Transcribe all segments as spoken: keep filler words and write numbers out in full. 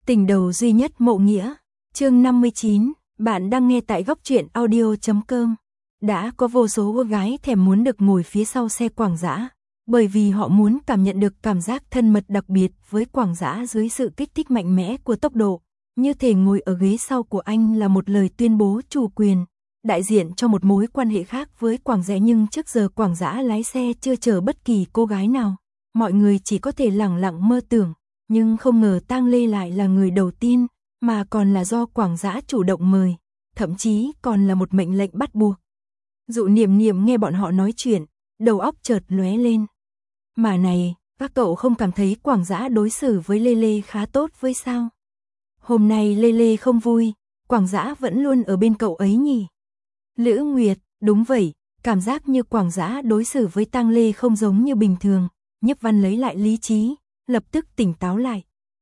Tình đầu duy nhất Mộ Nghĩa, chương năm mươi chín, bạn đang nghe tại góc truyện audio chấm com. Đã có vô số cô gái thèm muốn được ngồi phía sau xe Quảng Dã, bởi vì họ muốn cảm nhận được cảm giác thân mật đặc biệt với Quảng Dã dưới sự kích thích mạnh mẽ của tốc độ, như thể ngồi ở ghế sau của anh là một lời tuyên bố chủ quyền, đại diện cho một mối quan hệ khác với Quảng Dã. Nhưng trước giờ Quảng Dã lái xe chưa chở bất kỳ cô gái nào, mọi người chỉ có thể lẳng lặng mơ tưởng. Nhưng không ngờ Tang Lê lại là người đầu tiên, mà còn là do Quảng Dã chủ động mời, thậm chí còn là một mệnh lệnh bắt buộc. Dụ Niệm Niệm nghe bọn họ nói chuyện, đầu óc chợt lóe lên. Mà này, các cậu không cảm thấy Quảng Dã đối xử với Lê Lê khá tốt với sao? Hôm nay Lê Lê không vui, Quảng Dã vẫn luôn ở bên cậu ấy nhỉ? Lữ Nguyệt, đúng vậy, cảm giác như Quảng Dã đối xử với Tang Lê không giống như bình thường. Nhiếp Văn lấy lại lý trí, lập tức tỉnh táo lại.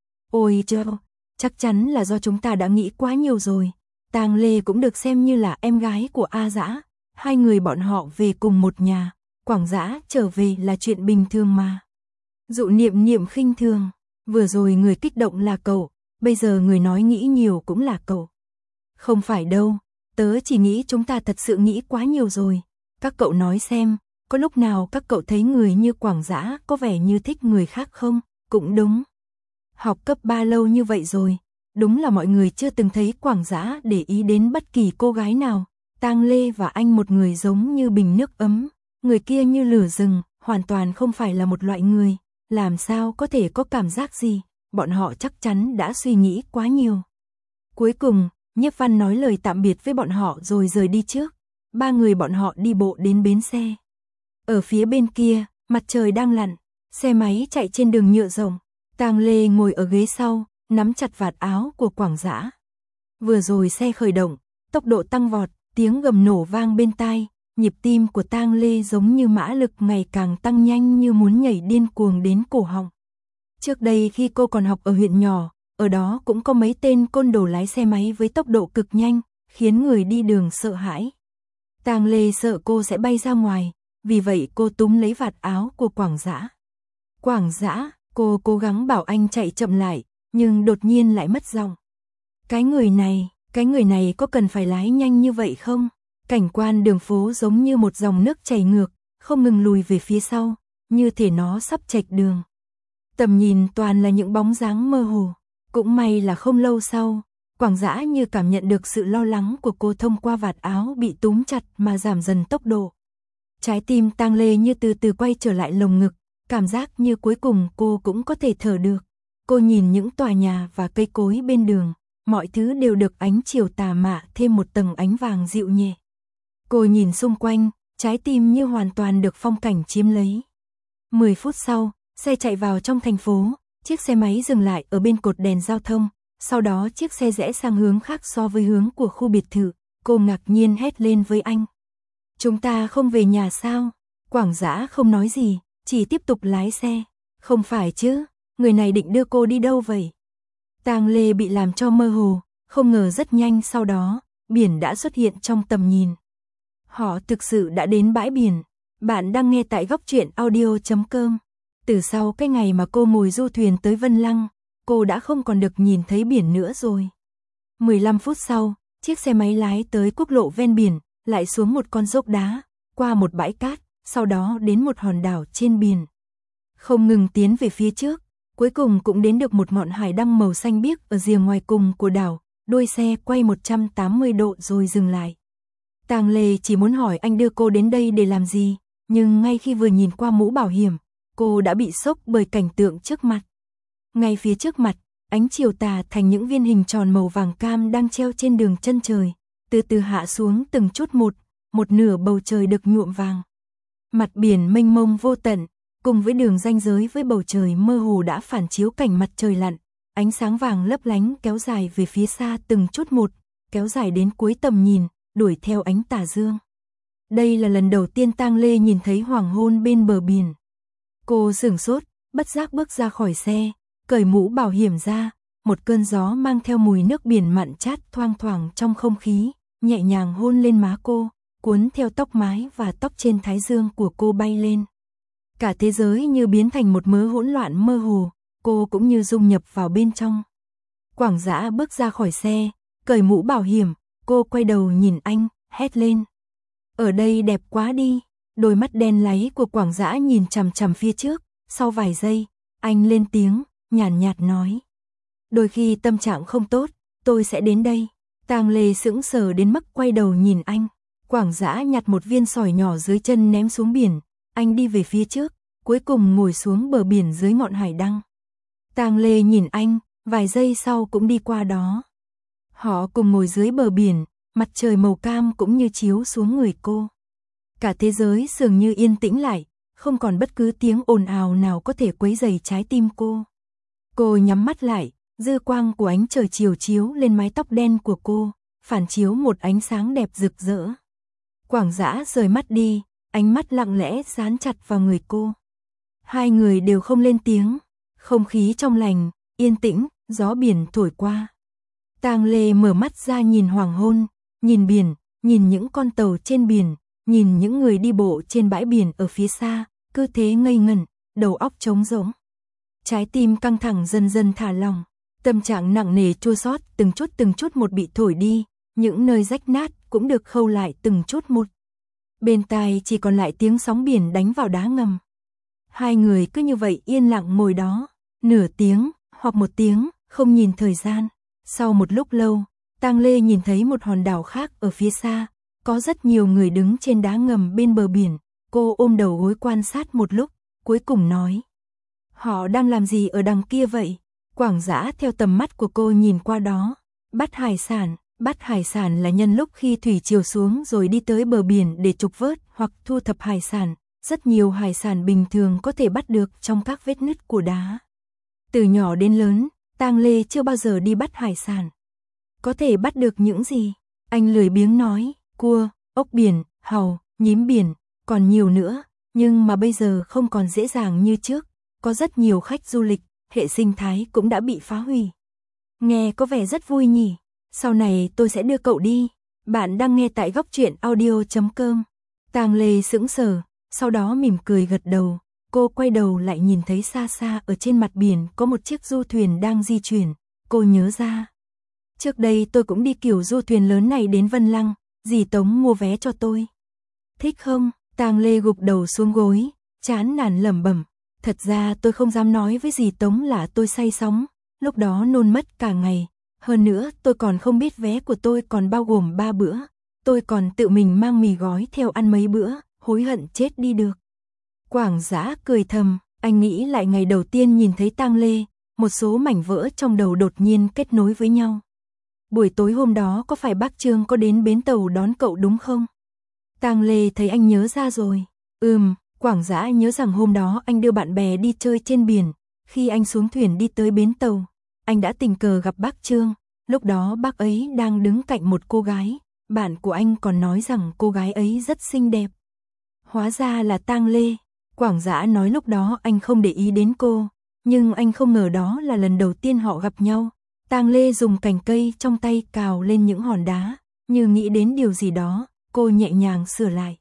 Ôi trời, chắc chắn là do chúng ta đã nghĩ quá nhiều rồi. Tang Lê cũng được xem như là em gái của A Dã, hai người bọn họ về cùng một nhà, Quảng Dã trở về là chuyện bình thường mà. Dụ Niệm Niệm khinh thường, vừa rồi người kích động là cậu, bây giờ người nói nghĩ nhiều cũng là cậu. Không phải đâu, tớ chỉ nghĩ chúng ta thật sự nghĩ quá nhiều rồi. Các cậu nói xem, có lúc nào các cậu thấy người như Quảng Dã có vẻ như thích người khác không? Cũng đúng. Học cấp ba lâu như vậy rồi, đúng là mọi người chưa từng thấy Quảng Dã để ý đến bất kỳ cô gái nào. Tang Lê và anh một người giống như bình nước ấm, người kia như lửa rừng, hoàn toàn không phải là một loại người. Làm sao có thể có cảm giác gì? Bọn họ chắc chắn đã suy nghĩ quá nhiều. Cuối cùng, Nhiếp Văn nói lời tạm biệt với bọn họ rồi rời đi trước. Ba người bọn họ đi bộ đến bến xe. Ở phía bên kia, mặt trời đang lặn, xe máy chạy trên đường nhựa rộng. Tang Lê ngồi ở ghế sau, nắm chặt vạt áo của Quảng Dã. Vừa rồi xe khởi động, tốc độ tăng vọt, tiếng gầm nổ vang bên tai, nhịp tim của Tang Lê giống như mã lực ngày càng tăng nhanh, như muốn nhảy điên cuồng đến cổ họng. Trước đây khi cô còn học ở huyện nhỏ, ở đó cũng có mấy tên côn đồ lái xe máy với tốc độ cực nhanh, khiến người đi đường sợ hãi. Tang Lê sợ cô sẽ bay ra ngoài, vì vậy cô túm lấy vạt áo của Quảng Dã. Quảng Dã, cô cố gắng bảo anh chạy chậm lại, nhưng đột nhiên lại mất giọng. Cái người này, cái người này có cần phải lái nhanh như vậy không? Cảnh quan đường phố giống như một dòng nước chảy ngược, không ngừng lùi về phía sau, như thể nó sắp chệch đường. Tầm nhìn toàn là những bóng dáng mơ hồ. Cũng may là không lâu sau, Quảng Dã như cảm nhận được sự lo lắng của cô thông qua vạt áo bị túm chặt mà giảm dần tốc độ. Trái tim Tang Lê như từ từ quay trở lại lồng ngực, cảm giác như cuối cùng cô cũng có thể thở được. Cô nhìn những tòa nhà và cây cối bên đường, mọi thứ đều được ánh chiều tà mạ thêm một tầng ánh vàng dịu nhẹ. Cô nhìn xung quanh, trái tim như hoàn toàn được phong cảnh chiếm lấy. Mười phút sau, xe chạy vào trong thành phố, chiếc xe máy dừng lại ở bên cột đèn giao thông, sau đó chiếc xe rẽ sang hướng khác so với hướng của khu biệt thự. Cô ngạc nhiên hét lên với anh. Chúng ta không về nhà sao? Quảng Dã không nói gì, chỉ tiếp tục lái xe. Không phải chứ, người này định đưa cô đi đâu vậy? Tang Lê bị làm cho mơ hồ, không ngờ rất nhanh sau đó, biển đã xuất hiện trong tầm nhìn. Họ thực sự đã đến bãi biển. Bạn đang nghe tại góc truyện audio chấm com. Từ sau cái ngày mà cô ngồi du thuyền tới Vân Lăng, cô đã không còn được nhìn thấy biển nữa rồi. mười lăm phút sau, chiếc xe máy lái tới quốc lộ ven biển, lại xuống một con dốc đá, qua một bãi cát, sau đó đến một hòn đảo trên biển. Không ngừng tiến về phía trước, cuối cùng cũng đến được một ngọn hải đăng màu xanh biếc ở rìa ngoài cùng của đảo. Đuôi xe quay một trăm tám mươi độ rồi dừng lại. Tang Lê chỉ muốn hỏi anh đưa cô đến đây để làm gì, nhưng ngay khi vừa nhìn qua mũ bảo hiểm, cô đã bị sốc bởi cảnh tượng trước mặt. Ngay phía trước mặt, ánh chiều tà thành những viên hình tròn màu vàng cam đang treo trên đường chân trời, từ từ hạ xuống từng chút một, một nửa bầu trời được nhuộm vàng. Mặt biển mênh mông vô tận, cùng với đường ranh giới với bầu trời mơ hồ đã phản chiếu cảnh mặt trời lặn, ánh sáng vàng lấp lánh kéo dài về phía xa từng chút một, kéo dài đến cuối tầm nhìn, đuổi theo ánh tà dương. Đây là lần đầu tiên Tang Lê nhìn thấy hoàng hôn bên bờ biển. Cô sửng sốt, bất giác bước ra khỏi xe, cởi mũ bảo hiểm ra, một cơn gió mang theo mùi nước biển mặn chát thoang thoảng trong không khí, nhẹ nhàng hôn lên má cô, cuốn theo tóc mái và tóc trên thái dương của cô bay lên. Cả thế giới như biến thành một mớ hỗn loạn mơ hồ, cô cũng như dung nhập vào bên trong. Quảng Dã bước ra khỏi xe, cởi mũ bảo hiểm, cô quay đầu nhìn anh, hét lên. Ở đây đẹp quá đi. Đôi mắt đen láy của Quảng Dã nhìn chằm chằm phía trước, sau vài giây, anh lên tiếng, nhàn nhạt, nhạt nói. Đôi khi tâm trạng không tốt, tôi sẽ đến đây. Tang Lê sững sờ đến mức quay đầu nhìn anh. Quảng Dã nhặt một viên sỏi nhỏ dưới chân ném xuống biển, anh đi về phía trước, cuối cùng ngồi xuống bờ biển dưới ngọn hải đăng. Tang Lê nhìn anh, vài giây sau cũng đi qua đó. Họ cùng ngồi dưới bờ biển, mặt trời màu cam cũng như chiếu xuống người cô. Cả thế giới dường như yên tĩnh lại, không còn bất cứ tiếng ồn ào nào có thể quấy rầy trái tim cô. Cô nhắm mắt lại, dư quang của ánh trời chiều chiếu lên mái tóc đen của cô, phản chiếu một ánh sáng đẹp rực rỡ. Quảng Dã rời mắt đi, ánh mắt lặng lẽ dán chặt vào người cô. Hai người đều không lên tiếng, không khí trong lành, yên tĩnh, gió biển thổi qua. Tang Lê mở mắt ra nhìn hoàng hôn, nhìn biển, nhìn những con tàu trên biển, nhìn những người đi bộ trên bãi biển ở phía xa, cứ thế ngây ngẩn, đầu óc trống rỗng. Trái tim căng thẳng dần dần thả lỏng, tâm trạng nặng nề chua xót từng chút từng chút một bị thổi đi, những nơi rách nát cũng được khâu lại từng chút một. Bên tai chỉ còn lại tiếng sóng biển đánh vào đá ngầm. Hai người cứ như vậy yên lặng ngồi đó, nửa tiếng, hoặc một tiếng, không nhìn thời gian. Sau một lúc lâu, Tang Lê nhìn thấy một hòn đảo khác ở phía xa, có rất nhiều người đứng trên đá ngầm bên bờ biển. Cô ôm đầu gối quan sát một lúc, cuối cùng nói. Họ đang làm gì ở đằng kia vậy? Quảng Dã theo tầm mắt của cô nhìn qua đó. Bắt hải sản, bắt hải sản là nhân lúc khi thủy triều xuống rồi đi tới bờ biển để trục vớt hoặc thu thập hải sản. Rất nhiều hải sản bình thường có thể bắt được trong các vết nứt của đá. Từ nhỏ đến lớn, Tang Lê chưa bao giờ đi bắt hải sản. Có thể bắt được những gì? Anh lười biếng nói, cua, ốc biển, hàu, nhím biển, còn nhiều nữa, nhưng mà bây giờ không còn dễ dàng như trước. Có rất nhiều khách du lịch, hệ sinh thái cũng đã bị phá hủy. Nghe có vẻ rất vui nhỉ? Sau này tôi sẽ đưa cậu đi. Bạn đang nghe tại góc truyện audio chấm com. Tang Lê sững sờ, sau đó mỉm cười gật đầu. Cô quay đầu lại nhìn thấy xa xa ở trên mặt biển có một chiếc du thuyền đang di chuyển. Cô nhớ ra. Trước đây tôi cũng đi kiểu du thuyền lớn này đến Vân Lăng, dì Tống mua vé cho tôi. Thích không? Tang Lê gục đầu xuống gối, chán nản lẩm bẩm. Thật ra tôi không dám nói với dì Tống là tôi say sóng, lúc đó nôn mất cả ngày. Hơn nữa tôi còn không biết vé của tôi còn bao gồm ba bữa. Tôi còn tự mình mang mì gói theo ăn mấy bữa, hối hận chết đi được. Quảng Dã cười thầm, anh nghĩ lại ngày đầu tiên nhìn thấy Tang Lê, một số mảnh vỡ trong đầu đột nhiên kết nối với nhau. Buổi tối hôm đó có phải bác Trương có đến bến tàu đón cậu đúng không? Tang Lê thấy anh nhớ ra rồi. Ừm, Quảng Dã nhớ rằng hôm đó anh đưa bạn bè đi chơi trên biển. Khi anh xuống thuyền đi tới bến tàu, anh đã tình cờ gặp bác Trương. Lúc đó bác ấy đang đứng cạnh một cô gái. Bạn của anh còn nói rằng cô gái ấy rất xinh đẹp. Hóa ra là Tang Lê. Quảng Dã nói lúc đó anh không để ý đến cô. Nhưng anh không ngờ đó là lần đầu tiên họ gặp nhau. Tang Lê dùng cành cây trong tay cào lên những hòn đá. Như nghĩ đến điều gì đó, cô nhẹ nhàng sửa lại.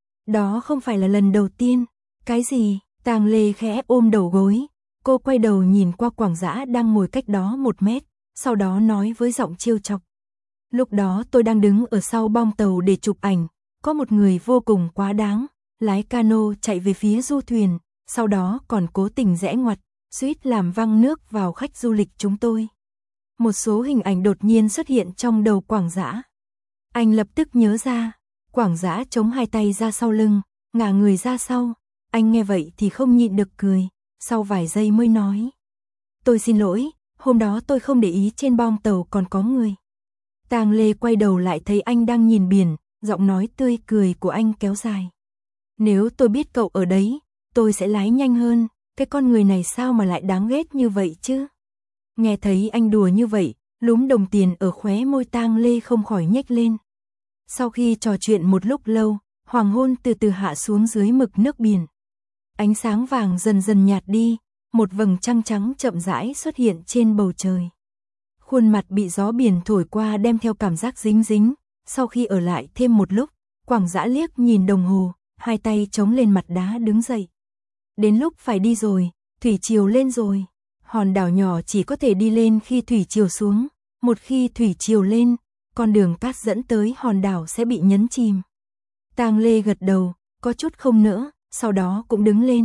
Đó không phải là lần đầu tiên. Cái gì? Tang Lê khẽ ôm đầu gối. Cô quay đầu nhìn qua Quảng Dã đang ngồi cách đó một mét. Sau đó nói với giọng trêu chọc. Lúc đó tôi đang đứng ở sau bong tàu để chụp ảnh. Có một người vô cùng quá đáng. Lái cano chạy về phía du thuyền. Sau đó còn cố tình rẽ ngoặt, suýt làm văng nước vào khách du lịch chúng tôi. Một số hình ảnh đột nhiên xuất hiện trong đầu Quảng Dã. Anh lập tức nhớ ra. Quảng Dã chống hai tay ra sau lưng, ngả người ra sau. Anh nghe vậy thì không nhịn được cười. Sau vài giây mới nói. Tôi xin lỗi, hôm đó tôi không để ý trên bong tàu còn có người. Tang Lê quay đầu lại thấy anh đang nhìn biển, giọng nói tươi cười của anh kéo dài. Nếu tôi biết cậu ở đấy, tôi sẽ lái nhanh hơn. Cái con người này sao mà lại đáng ghét như vậy chứ? Nghe thấy anh đùa như vậy, lúm đồng tiền ở khóe môi Tang Lê không khỏi nhếch lên. Sau khi trò chuyện một lúc lâu, hoàng hôn từ từ hạ xuống dưới mực nước biển. Ánh sáng vàng dần dần nhạt đi, một vầng trăng trắng chậm rãi xuất hiện trên bầu trời. Khuôn mặt bị gió biển thổi qua đem theo cảm giác dính dính. Sau khi ở lại thêm một lúc, Quảng Dã liếc nhìn đồng hồ, hai tay chống lên mặt đá đứng dậy. Đến lúc phải đi rồi, thủy triều lên rồi. Hòn đảo nhỏ chỉ có thể đi lên khi thủy triều xuống, một khi thủy triều lên, con đường cát dẫn tới hòn đảo sẽ bị nhấn chìm. Tang Lê gật đầu, có chút không nỡ, sau đó cũng đứng lên.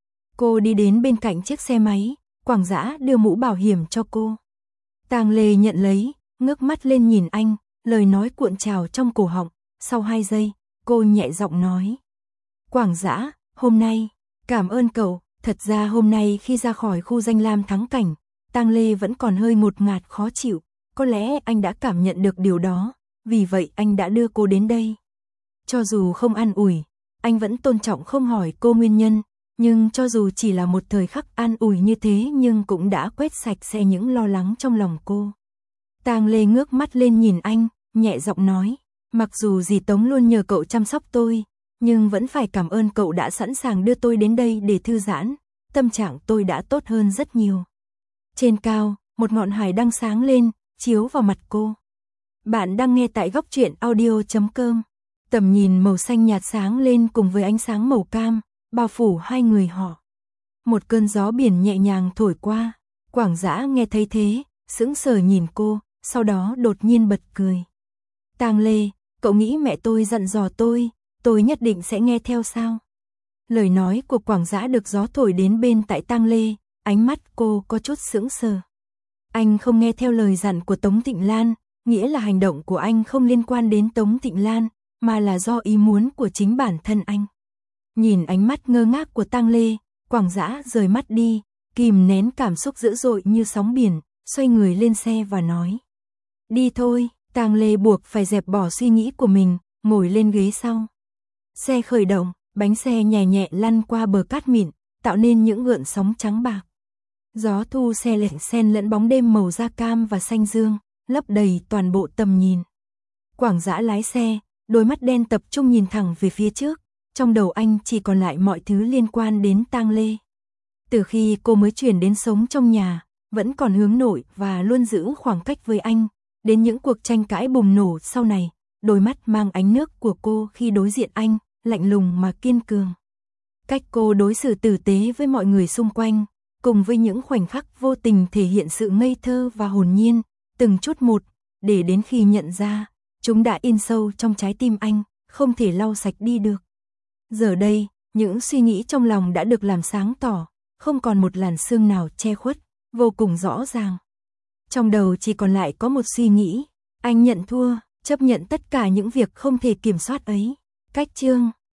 Cô đi đến bên cạnh chiếc xe máy, Quảng Dã đưa mũ bảo hiểm cho cô. Tang Lê nhận lấy, ngước mắt lên nhìn anh, lời nói cuộn trào trong cổ họng, sau hai giây, cô nhẹ giọng nói. Quảng Dã, hôm nay, cảm ơn cậu, thật ra hôm nay khi ra khỏi khu danh lam thắng cảnh, Tang Lê vẫn còn hơi ngột ngạt khó chịu, có lẽ anh đã cảm nhận được điều đó, vì vậy anh đã đưa cô đến đây. Cho dù không an ủi, anh vẫn tôn trọng không hỏi cô nguyên nhân, nhưng cho dù chỉ là một thời khắc an ủi như thế nhưng cũng đã quét sạch sẽ những lo lắng trong lòng cô. Tang Lê ngước mắt lên nhìn anh, nhẹ giọng nói, mặc dù dì Tống luôn nhờ cậu chăm sóc tôi, nhưng vẫn phải cảm ơn cậu đã sẵn sàng đưa tôi đến đây để thư giãn, tâm trạng tôi đã tốt hơn rất nhiều. Trên cao, một ngọn hải đăng sáng lên, chiếu vào mặt cô. Bạn đang nghe tại góc truyện audio chấm com. Tầm nhìn màu xanh nhạt sáng lên cùng với ánh sáng màu cam, bao phủ hai người họ. Một cơn gió biển nhẹ nhàng thổi qua, Quảng Dã nghe thấy thế, sững sờ nhìn cô, sau đó đột nhiên bật cười. Tang Lê, cậu nghĩ mẹ tôi dặn dò tôi, tôi nhất định sẽ nghe theo sao? Lời nói của Quảng Dã được gió thổi đến bên tai Tang Lê, ánh mắt cô có chút sững sờ. Anh không nghe theo lời dặn của Tống Tịnh Lan, nghĩa là hành động của anh không liên quan đến Tống Tịnh Lan, mà là do ý muốn của chính bản thân anh. Nhìn ánh mắt ngơ ngác của Tang Lê, Quảng Dã rời mắt đi, kìm nén cảm xúc dữ dội như sóng biển, xoay người lên xe và nói. Đi thôi, Tang Lê buộc phải dẹp bỏ suy nghĩ của mình, ngồi lên ghế sau. Xe khởi động, bánh xe nhẹ nhẹ lăn qua bờ cát mịn, tạo nên những gợn sóng trắng bạc. Gió thu xe lệch xen lẫn bóng đêm màu da cam và xanh dương, lấp đầy toàn bộ tầm nhìn. Quảng Dã lái xe, đôi mắt đen tập trung nhìn thẳng về phía trước, trong đầu anh chỉ còn lại mọi thứ liên quan đến Tang Lê. Từ khi cô mới chuyển đến sống trong nhà, vẫn còn hướng nội và luôn giữ khoảng cách với anh, đến những cuộc tranh cãi bùng nổ sau này, đôi mắt mang ánh nước của cô khi đối diện anh, lạnh lùng mà kiên cường. Cách cô đối xử tử tế với mọi người xung quanh, cùng với những khoảnh khắc vô tình thể hiện sự ngây thơ và hồn nhiên, từng chút một, để đến khi nhận ra, chúng đã in sâu trong trái tim anh, không thể lau sạch đi được. Giờ đây, những suy nghĩ trong lòng đã được làm sáng tỏ, không còn một làn sương nào che khuất, vô cùng rõ ràng. Trong đầu chỉ còn lại có một suy nghĩ, anh nhận thua, chấp nhận tất cả những việc không thể kiểm soát ấy. Cách chương